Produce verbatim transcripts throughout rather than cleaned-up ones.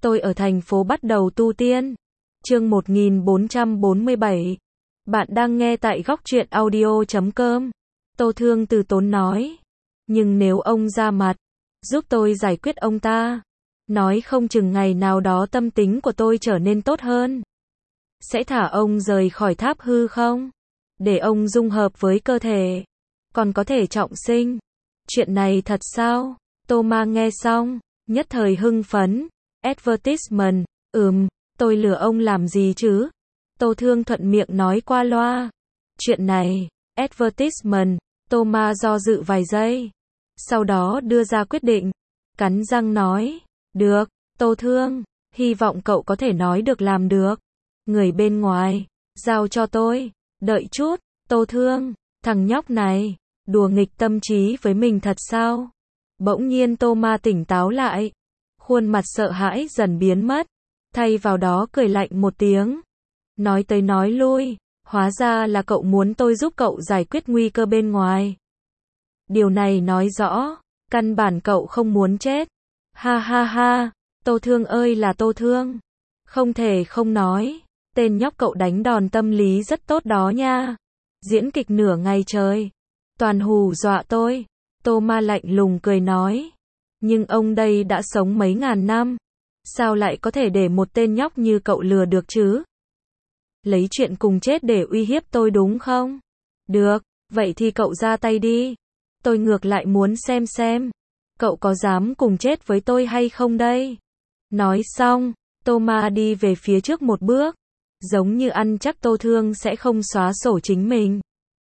Tôi ở thành phố bắt đầu tu tiên. Chương một nghìn bốn trăm bốn mươi bảy. Bạn đang nghe tại góc truyện audio chấm com. Tô Thương từ tốn nói. Nhưng nếu ông ra mặt, giúp tôi giải quyết ông ta, nói không chừng ngày nào đó tâm tính của tôi trở nên tốt hơn. Sẽ thả ông rời khỏi tháp hư không? Để ông dung hợp với cơ thể. Còn có thể trọng sinh. Chuyện này thật sao? Thomas nghe xong, nhất thời hưng phấn. Advertisement, ừm, tôi lừa ông làm gì chứ? Tô Thương thuận miệng nói qua loa. Chuyện này, advertisement, Thomas do dự vài giây. Sau đó đưa ra quyết định. Cắn răng nói, được, Tô Thương, hy vọng cậu có thể nói được làm được. Người bên ngoài, giao cho tôi, đợi chút, Tô Thương, thằng nhóc này, đùa nghịch tâm trí với mình thật sao? Bỗng nhiên Thomas tỉnh táo lại. Khuôn mặt sợ hãi dần biến mất, thay vào đó cười lạnh một tiếng. Nói tới nói lui, hóa ra là cậu muốn tôi giúp cậu giải quyết nguy cơ bên ngoài. Điều này nói rõ, căn bản cậu không muốn chết. Ha ha ha, Tô Thương ơi là Tô Thương. Không thể không nói, tên nhóc cậu đánh đòn tâm lý rất tốt đó nha. Diễn kịch nửa ngày trời, toàn hù dọa tôi. Thomas lạnh lùng cười nói. Nhưng ông đây đã sống mấy ngàn năm, sao lại có thể để một tên nhóc như cậu lừa được chứ? Lấy chuyện cùng chết để uy hiếp tôi đúng không? Được, vậy thì cậu ra tay đi. Tôi ngược lại muốn xem xem, cậu có dám cùng chết với tôi hay không đây? Nói xong, Thomas đi về phía trước một bước, giống như ăn chắc Tô Thương sẽ không xóa sổ chính mình.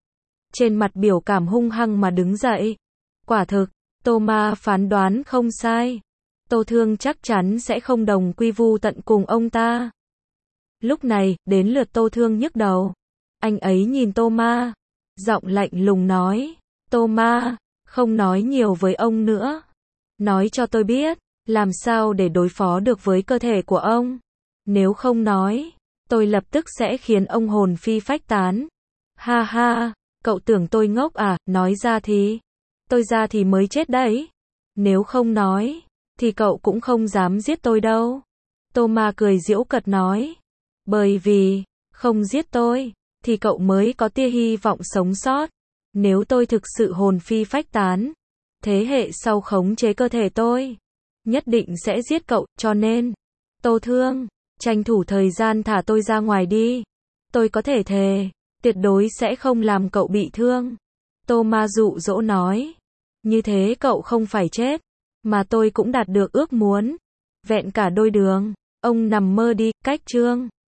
Trên mặt biểu cảm hung hăng mà đứng dậy. Quả thực, Thomas phán đoán không sai. Tô Thương chắc chắn sẽ không đồng quy vu tận cùng ông ta. Lúc này, đến lượt Tô Thương nhức đầu. Anh ấy nhìn Thomas, giọng lạnh lùng nói, Thomas, không nói nhiều với ông nữa. Nói cho tôi biết, làm sao để đối phó được với cơ thể của ông. Nếu không nói, tôi lập tức sẽ khiến ông hồn phi phách tán. Ha ha, cậu tưởng tôi ngốc à, nói ra thì... Tôi ra thì mới chết đấy. Nếu không nói, thì cậu cũng không dám giết tôi đâu. Thomas cười giễu cợt nói. Bởi vì, không giết tôi, thì cậu mới có tia hy vọng sống sót. Nếu tôi thực sự hồn phi phách tán, thế hệ sau khống chế cơ thể tôi, nhất định sẽ giết cậu, cho nên, Tô Thương, tranh thủ thời gian thả tôi ra ngoài đi. Tôi có thể thề, tuyệt đối sẽ không làm cậu bị thương. Thomas dụ dỗ nói. Như thế cậu không phải chết, mà tôi cũng đạt được ước muốn. Vẹn cả đôi đường, ông nằm mơ đi, cách chương.